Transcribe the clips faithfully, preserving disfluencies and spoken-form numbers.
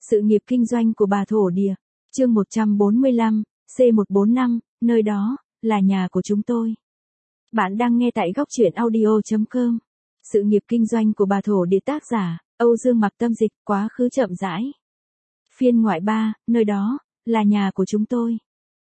Sự nghiệp kinh doanh của bà thổ địa. Chương một trăm bốn mươi lăm, C một bốn năm, nơi đó, là nhà của chúng tôi. Bạn đang nghe tại góc truyện audio chấm com. Sự nghiệp kinh doanh của bà thổ địa, tác giả, Âu Dương Mặc Tâm dịch, quá khứ chậm rãi. Phiên ngoại ba, nơi đó, là nhà của chúng tôi.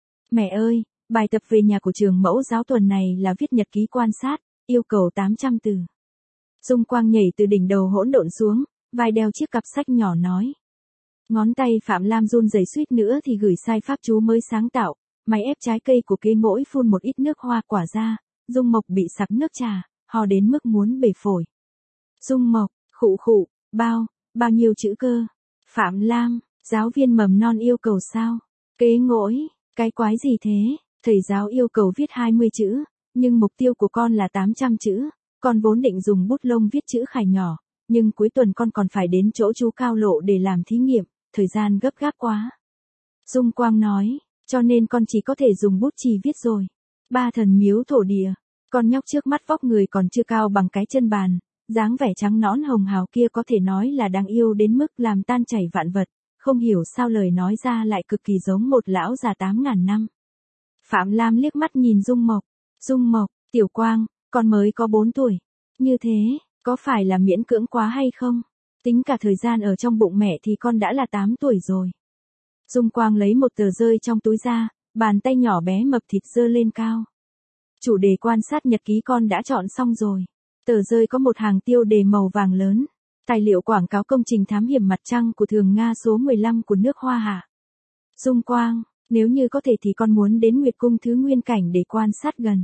Mẹ ơi, bài tập về nhà của trường mẫu giáo tuần này là viết nhật ký quan sát, yêu cầu tám trăm từ. Dung Quang nhảy từ đỉnh đầu hỗn độn xuống, vai đeo chiếc cặp sách nhỏ nói. Ngón tay Phạm Lam run rẩy suýt nữa thì gửi sai pháp chú mới sáng tạo, máy ép trái cây của Kế Ngỗi phun một ít nước hoa quả ra, Dung Mộc bị sặc nước trà, ho đến mức muốn bể phổi. Dung Mộc, khụ khụ, bao, bao nhiêu chữ cơ? Phạm Lam, giáo viên mầm non yêu cầu sao? Kế Ngỗi, cái quái gì thế? Thầy giáo yêu cầu viết hai mươi chữ, nhưng mục tiêu của con là tám trăm chữ, con vốn định dùng bút lông viết chữ khải nhỏ, nhưng cuối tuần con còn phải đến chỗ chú Cao Lộ để làm thí nghiệm, thời gian gấp gáp quá. Dung Quang nói, cho nên con chỉ có thể dùng bút chì viết rồi. Ba thần miếu thổ địa, con nhóc trước mắt vóc người còn chưa cao bằng cái chân bàn, dáng vẻ trắng nõn hồng hào kia có thể nói là đáng yêu đến mức làm tan chảy vạn vật, không hiểu sao lời nói ra lại cực kỳ giống một lão già tám ngàn năm. Phạm Lam liếc mắt nhìn Dung Mộc, Dung Mộc, Tiểu Quang, con mới có bốn tuổi, như thế, có phải là miễn cưỡng quá hay không? Tính cả thời gian ở trong bụng mẹ thì con đã là tám tuổi rồi. Dung Quang lấy một tờ rơi trong túi ra, bàn tay nhỏ bé mập thịt giơ lên cao. Chủ đề quan sát nhật ký con đã chọn xong rồi. Tờ rơi có một hàng tiêu đề màu vàng lớn. Tài liệu quảng cáo công trình thám hiểm mặt trăng của Thường Nga số mười lăm của nước Hoa Hạ. Dung Quang, nếu như có thể thì con muốn đến Nguyệt Cung Thứ Nguyên Cảnh để quan sát gần.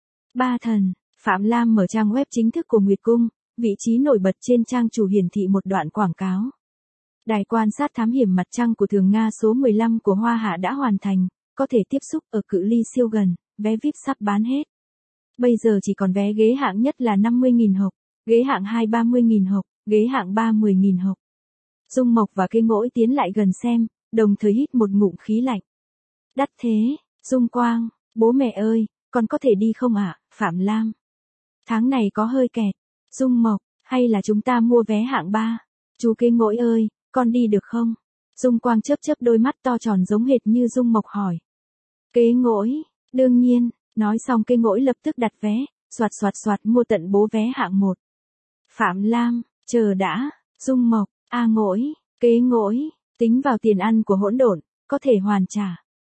Ba thần, Phạm Lam mở trang web chính thức của Nguyệt Cung, vị trí nổi bật trên trang chủ hiển thị một đoạn quảng cáo. Đài quan sát thám hiểm mặt trăng của Thường Nga số mười lăm của Hoa Hạ đã hoàn thành, có thể tiếp xúc ở cự ly siêu gần, vé vi ai pi sắp bán hết. Bây giờ chỉ còn vé ghế hạng nhất là năm mươi nghìn hộp, ghế hạng hai ba mươi nghìn hộp, ghế hạng ba mười nghìn hộp. Dung Mộc và Kế Ngỗi tiến lại gần xem, đồng thời hít một ngụm khí lạnh. Đắt thế, Dung Quang, bố mẹ ơi, con có thể đi không ạ? Phạm Lam. Tháng này có hơi kẹt. Dung Mộc, hay là chúng ta mua vé hạng ba? Chú Kế Ngỗi ơi, con đi được không? Dung Quang chớp chớp đôi mắt to tròn giống hệt như Dung Mộc hỏi. Kế Ngỗi, đương nhiên, nói xong Kế Ngỗi lập tức đặt vé, soạt soạt soạt mua tận bố vé hạng một. Phạm Lam, chờ đã, Dung Mộc, A Ngỗi, Kế Ngỗi, tính vào tiền ăn của hỗn độn, có thể hoàn trả.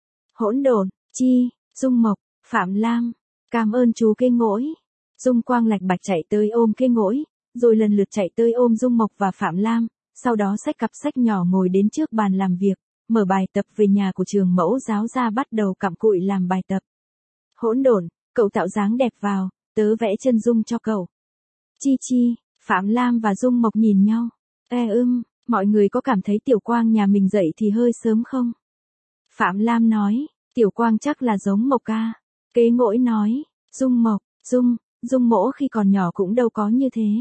Hỗn độn, chi, Dung Mộc, Phạm Lam, cảm ơn chú Kế Ngỗi. Dung Quang lạch bạch chạy tới ôm Kế Ngỗi, rồi lần lượt chạy tới ôm Dung Mộc và Phạm Lam, sau đó xách cặp sách nhỏ ngồi đến trước bàn làm việc, mở bài tập về nhà của trường mẫu giáo ra bắt đầu cặm cụi làm bài tập. Hỗn độn, cậu tạo dáng đẹp vào, tớ vẽ chân dung cho cậu. Chi chi, Phạm Lam và Dung Mộc nhìn nhau. Ê ưm, mọi người có cảm thấy Tiểu Quang nhà mình dậy thì hơi sớm không? Phạm Lam nói, Tiểu Quang chắc là giống Mộc ca. Kế Ngỗi nói, Dung Mộc, Dung, Dung mỗ khi còn nhỏ cũng đâu có như thế.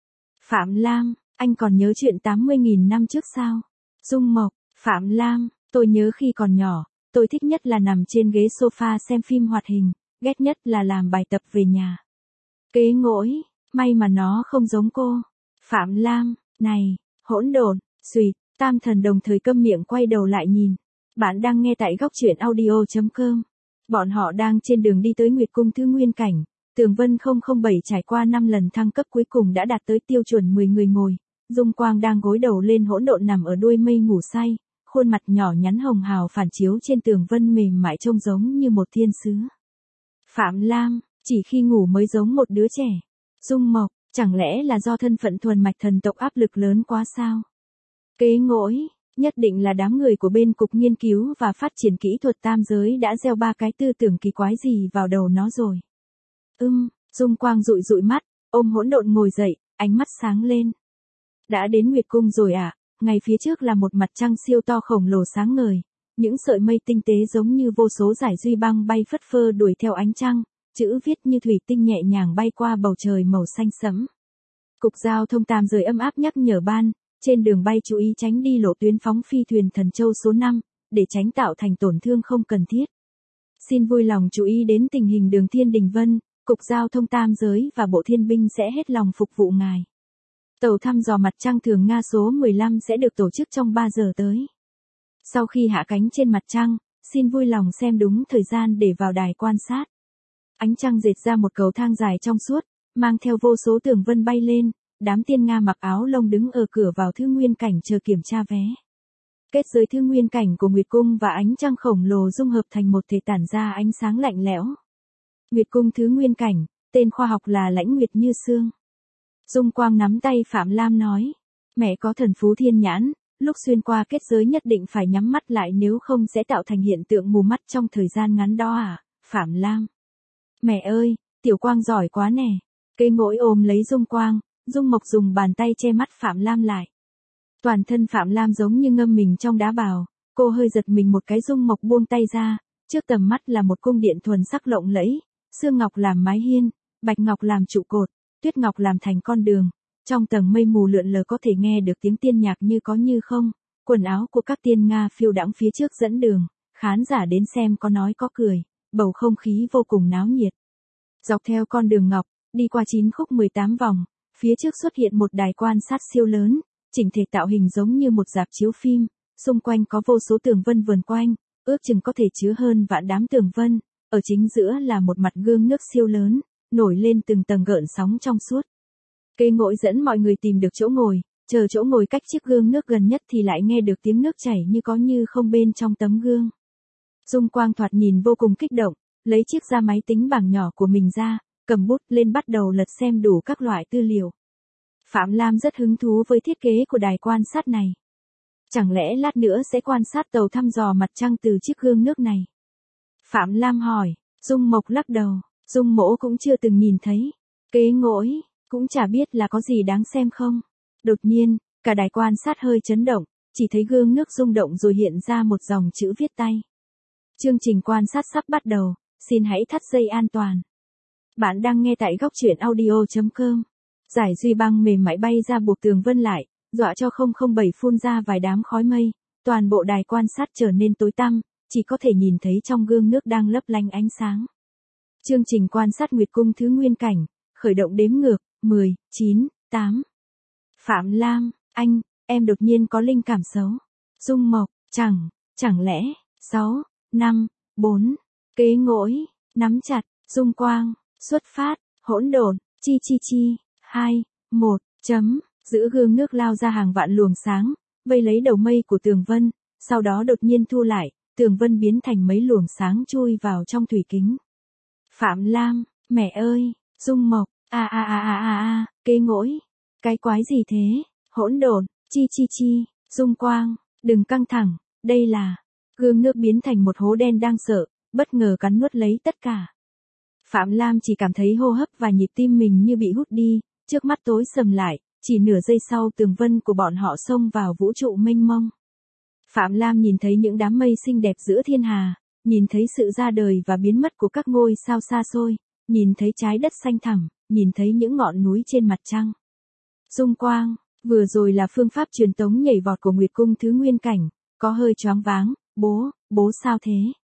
Phạm Lam, anh còn nhớ chuyện tám mươi nghìn năm trước sao? Dung Mộc, Phạm Lam, tôi nhớ khi còn nhỏ, tôi thích nhất là nằm trên ghế sofa xem phim hoạt hình, ghét nhất là làm bài tập về nhà. Kế Ngỗi, may mà nó không giống cô. Phạm Lam, này, hỗn độn, xùyt, tam thần đồng thời câm miệng quay đầu lại nhìn. Bạn đang nghe tại góc truyện audio chấm com. Bọn họ đang trên đường đi tới Nguyệt Cung Thứ Nguyên Cảnh. Tường Vân không không bảy trải qua năm lần thăng cấp cuối cùng đã đạt tới tiêu chuẩn mười người ngồi. Dung Quang đang gối đầu lên hỗn độn nằm ở đuôi mây ngủ say, khuôn mặt nhỏ nhắn hồng hào phản chiếu trên Tường Vân mềm mại trông giống như một thiên sứ. Phạm Lam, chỉ khi ngủ mới giống một đứa trẻ. Dung Mộc, chẳng lẽ là do thân phận thuần mạch thần tộc áp lực lớn quá sao? Kế Ngỗi, nhất định là đám người của bên Cục Nghiên cứu và Phát triển Kỹ thuật Tam Giới đã gieo ba cái tư tưởng kỳ quái gì vào đầu nó rồi. Ưm, Dung Quang dụi dụi mắt, ôm hỗn độn ngồi dậy, ánh mắt sáng lên. Đã đến Nguyệt Cung rồi à? Ngay phía trước là một mặt trăng siêu to khổng lồ sáng ngời, những sợi mây tinh tế giống như vô số dải duy băng bay phất phơ đuổi theo ánh trăng, chữ viết như thủy tinh nhẹ nhàng bay qua bầu trời màu xanh sẫm. Cục Giao thông Tam Giới âm áp nhắc nhở ban, trên đường bay chú ý tránh đi lộ tuyến phóng phi thuyền Thần Châu số năm, để tránh tạo thành tổn thương không cần thiết. Xin vui lòng chú ý đến tình hình đường Thiên Đình Vân, Cục Giao thông Tam Giới và Bộ Thiên binh sẽ hết lòng phục vụ ngài. Tàu thăm dò mặt trăng thường Nga số mười lăm sẽ được tổ chức trong ba giờ tới. Sau khi hạ cánh trên mặt trăng, xin vui lòng xem đúng thời gian để vào đài quan sát. Ánh trăng dệt ra một cầu thang dài trong suốt, mang theo vô số tường vân bay lên, đám tiên Nga mặc áo lông đứng ở cửa vào Thứ Nguyên Cảnh chờ kiểm tra vé. Kết giới Thứ Nguyên Cảnh của Nguyệt Cung và ánh trăng khổng lồ dung hợp thành một thể tản ra ánh sáng lạnh lẽo. Nguyệt Cung Thứ Nguyên Cảnh, tên khoa học là Lãnh Nguyệt Như Sương. Dung Quang nắm tay Phạm Lam nói, mẹ có thần phú thiên nhãn, lúc xuyên qua kết giới nhất định phải nhắm mắt lại nếu không sẽ tạo thành hiện tượng mù mắt trong thời gian ngắn đó à, Phạm Lam. Mẹ ơi, Tiểu Quang giỏi quá nè. Cây ngỗi ôm lấy Dung Quang, Dung Mộc dùng bàn tay che mắt Phạm Lam lại. Toàn thân Phạm Lam giống như ngâm mình trong đá bào, cô hơi giật mình một cái. Dung Mộc buông tay ra, trước tầm mắt là một cung điện thuần sắc lộng lẫy, xương ngọc làm mái hiên, bạch ngọc làm trụ cột, tuyết ngọc làm thành con đường. Trong tầng mây mù lượn lờ có thể nghe được tiếng tiên nhạc như có như không, quần áo của các tiên Nga phiêu đãng phía trước dẫn đường, khán giả đến xem có nói có cười, bầu không khí vô cùng náo nhiệt. Dọc theo con đường ngọc, đi qua chín khúc mười tám vòng, phía trước xuất hiện một đài quan sát siêu lớn, chỉnh thể tạo hình giống như một rạp chiếu phim, xung quanh có vô số tường vân vườn quanh, ước chừng có thể chứa hơn vạn đám tường vân, ở chính giữa là một mặt gương nước siêu lớn, nổi lên từng tầng gợn sóng trong suốt. Cây ngỗi dẫn mọi người tìm được chỗ ngồi, chờ chỗ ngồi cách chiếc gương nước gần nhất thì lại nghe được tiếng nước chảy như có như không bên trong tấm gương. Dung Quang thoạt nhìn vô cùng kích động, lấy chiếc da máy tính bảng nhỏ của mình ra, cầm bút lên bắt đầu lật xem đủ các loại tư liệu. Phạm Lam rất hứng thú với thiết kế của đài quan sát này. Chẳng lẽ lát nữa sẽ quan sát tàu thăm dò mặt trăng từ chiếc gương nước này? Phạm Lam hỏi, Dung Mộc lắc đầu, Dung Mỗ cũng chưa từng nhìn thấy. Kế ngỗi, cũng chả biết là có gì đáng xem không. Đột nhiên, cả đài quan sát hơi chấn động, chỉ thấy gương nước rung động rồi hiện ra một dòng chữ viết tay. Chương trình quan sát sắp bắt đầu, xin hãy thắt dây an toàn. Bạn đang nghe tại góc truyện audio chấm com. Giải duy băng mềm mại bay ra buộc tường vân lại, dọa cho không không bảy phun ra vài đám khói mây, toàn bộ đài quan sát trở nên tối tăm, chỉ có thể nhìn thấy trong gương nước đang lấp lánh ánh sáng. Chương trình quan sát Nguyệt Cung Thứ Nguyên Cảnh, khởi động đếm ngược, mười, chín, tám. Phạm Lam, anh, em đột nhiên có linh cảm xấu. Dung Mộc, chẳng, chẳng lẽ, sáu, năm, bốn. Kế ngỗi, nắm chặt, Dung Quang, xuất phát, hỗn độn, chi chi chi, hai, một, chấm, giữ gương nước lao ra hàng vạn luồng sáng, vây lấy đầu mây của tường vân, sau đó đột nhiên thu lại, tường vân biến thành mấy luồng sáng chui vào trong thủy kính. Phạm Lam, mẹ ơi, Dung Mộc, a a a a a a, kế ngỗi, cái quái gì thế, hỗn độn, chi chi chi, Dung Quang, đừng căng thẳng, đây là, gương nước biến thành một hố đen đang sợ, bất ngờ cắn nuốt lấy tất cả. Phạm Lam chỉ cảm thấy hô hấp và nhịp tim mình như bị hút đi, trước mắt tối sầm lại, chỉ nửa giây sau tường vân của bọn họ xông vào vũ trụ mênh mông. Phạm Lam nhìn thấy những đám mây xinh đẹp giữa thiên hà, nhìn thấy sự ra đời và biến mất của các ngôi sao xa xôi, nhìn thấy trái đất xanh thẳm, nhìn thấy những ngọn núi trên mặt trăng. Dung Quang, vừa rồi là phương pháp truyền tống nhảy vọt của Nguyệt Cung Thứ Nguyên Cảnh, có hơi choáng váng, bố, bố sao thế?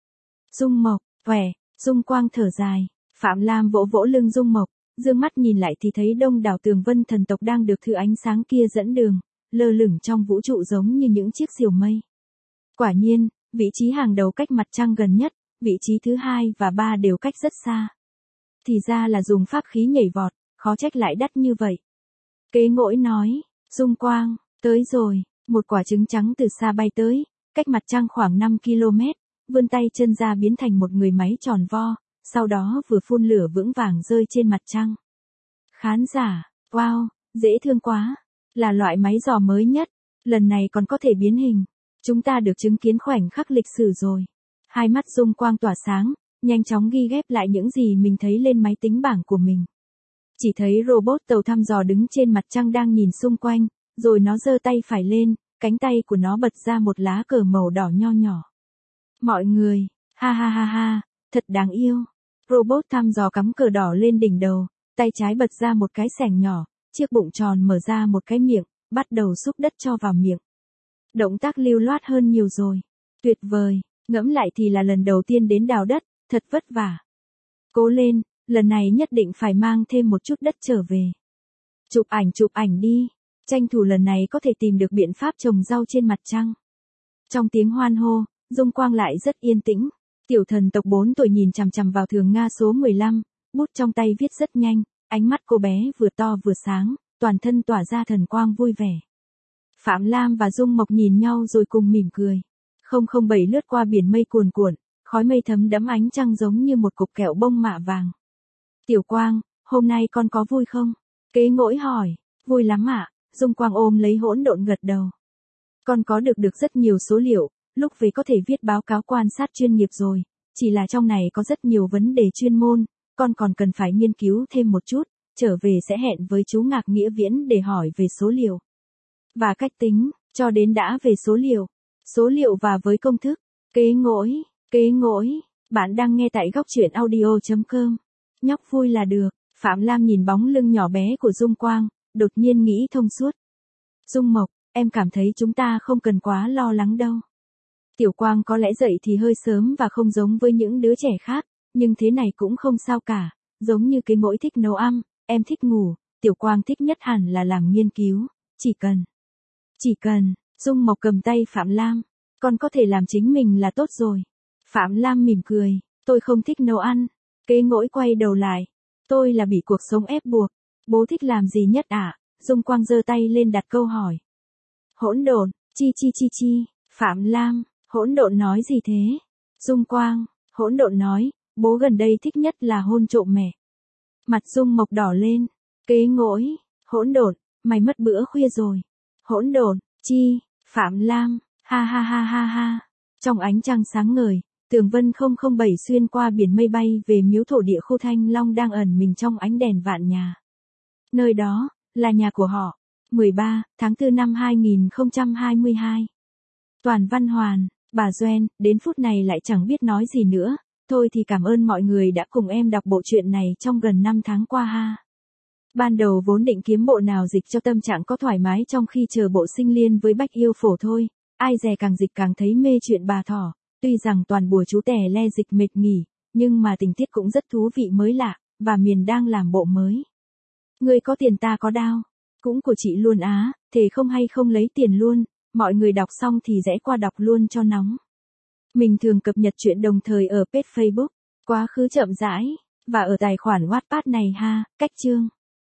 Dung Mộc, khỏe, Dung Quang thở dài, Phạm Lam vỗ vỗ lưng Dung Mộc, dương mắt nhìn lại thì thấy đông đảo tường vân thần tộc đang được thứ ánh sáng kia dẫn đường, lơ lửng trong vũ trụ giống như những chiếc diều mây. Quả nhiên, vị trí hàng đầu cách mặt trăng gần nhất, vị trí thứ hai và ba đều cách rất xa. Thì ra là dùng pháp khí nhảy vọt, khó trách lại đắt như vậy. Kế ngỗi nói, Dung Quang, tới rồi, một quả trứng trắng từ xa bay tới, cách mặt trăng khoảng năm ki lô mét, vươn tay chân ra biến thành một người máy tròn vo, sau đó vừa phun lửa vững vàng rơi trên mặt trăng. Khán giả, wow, dễ thương quá, là loại máy dò mới nhất, lần này còn có thể biến hình. Chúng ta được chứng kiến khoảnh khắc lịch sử rồi. Hai mắt Dung Quang tỏa sáng, nhanh chóng ghi ghép lại những gì mình thấy lên máy tính bảng của mình. Chỉ thấy robot tàu thăm dò đứng trên mặt trăng đang nhìn xung quanh, rồi nó giơ tay phải lên, cánh tay của nó bật ra một lá cờ màu đỏ nho nhỏ. Mọi người, ha ha ha ha, thật đáng yêu. Robot thăm dò cắm cờ đỏ lên đỉnh đầu, tay trái bật ra một cái xẻng nhỏ, chiếc bụng tròn mở ra một cái miệng, bắt đầu xúc đất cho vào miệng. Động tác lưu loát hơn nhiều rồi. Tuyệt vời, ngẫm lại thì là lần đầu tiên đến đào đất, thật vất vả. Cố lên, lần này nhất định phải mang thêm một chút đất trở về. Chụp ảnh chụp ảnh đi, tranh thủ lần này có thể tìm được biện pháp trồng rau trên mặt trăng. Trong tiếng hoan hô, dung quang lại rất yên tĩnh. Tiểu thần tộc bốn tuổi nhìn chằm chằm vào thường Nga số mười lăm, bút trong tay viết rất nhanh, ánh mắt cô bé vừa to vừa sáng, toàn thân tỏa ra thần quang vui vẻ. Phạm Lam và Dung Mộc nhìn nhau rồi cùng mỉm cười. không không bảy lướt qua biển mây cuồn cuộn, khói mây thấm đẫm ánh trăng giống như một cục kẹo bông mạ vàng. Tiểu Quang, hôm nay con có vui không? Kế Ngỗi hỏi. Vui lắm ạ, Dung Quang ôm lấy hỗn độn gật đầu. Con có được được rất nhiều số liệu, lúc về có thể viết báo cáo quan sát chuyên nghiệp rồi, chỉ là trong này có rất nhiều vấn đề chuyên môn, con còn cần phải nghiên cứu thêm một chút, trở về sẽ hẹn với chú Ngạc Nghĩa Viễn để hỏi về số liệu và cách tính, cho đến đã về số liệu, số liệu và với công thức. Kế Ngỗi, Kế Ngỗi, bạn đang nghe tại góc truyện audio chấm com. Nhóc vui là được. Phạm Lam nhìn bóng lưng nhỏ bé của Dung Quang, đột nhiên nghĩ thông suốt. Dung Mộc, em cảm thấy chúng ta không cần quá lo lắng đâu. Tiểu Quang có lẽ dậy thì hơi sớm và không giống với những đứa trẻ khác, nhưng thế này cũng không sao cả, giống như Kế Ngỗi thích nấu ăn, em thích ngủ, Tiểu Quang thích nhất hẳn là làm nghiên cứu, chỉ cần. Chỉ cần, Dung Mộc cầm tay Phạm Lam, con có thể làm chính mình là tốt rồi. Phạm Lam mỉm cười, tôi không thích nấu ăn. Kế Ngỗi quay đầu lại, tôi là bị cuộc sống ép buộc. Bố thích làm gì nhất ạ? À? Dung Quang giơ tay lên đặt câu hỏi. Hỗn độn, chi chi chi chi. Phạm Lam, hỗn độn nói gì thế? Dung Quang, hỗn độn nói, bố gần đây thích nhất là hôn trộm mẹ. Mặt Dung Mộc đỏ lên. Kế Ngỗi, hỗn độn, mày mất bữa khuya rồi. Hỗn độn, chi, Phạm Lam, ha ha ha ha ha. Trong ánh trăng sáng ngời, tường vân không không bảy xuyên qua biển mây bay về miếu thổ địa khu Thanh Long đang ẩn mình trong ánh đèn vạn nhà. Nơi đó, là nhà của họ. mười ba tháng tư năm hai nghìn không trăm hai mươi hai. Toàn Văn Hoàn, bà Doen, đến phút này lại chẳng biết nói gì nữa. Thôi thì cảm ơn mọi người đã cùng em đọc bộ truyện này trong gần năm tháng qua ha. Ban đầu vốn định kiếm bộ nào dịch cho tâm trạng có thoải mái trong khi chờ bộ Sinh Liên với Bách Yêu Phổ thôi. Ai dè càng dịch càng thấy mê chuyện bà thỏ. Tuy rằng toàn bùa chú tè le dịch mệt nghỉ, nhưng mà tình tiết cũng rất thú vị mới lạ, và miền đang làm bộ mới. Người có tiền ta có đao. Cũng của chị luôn á, thề không hay không lấy tiền luôn, mọi người đọc xong thì rẽ qua đọc luôn cho nóng. Mình thường cập nhật chuyện đồng thời ở page Facebook, Quá khứ chậm rãi, và ở tài khoản Wattpad này ha, cách chương.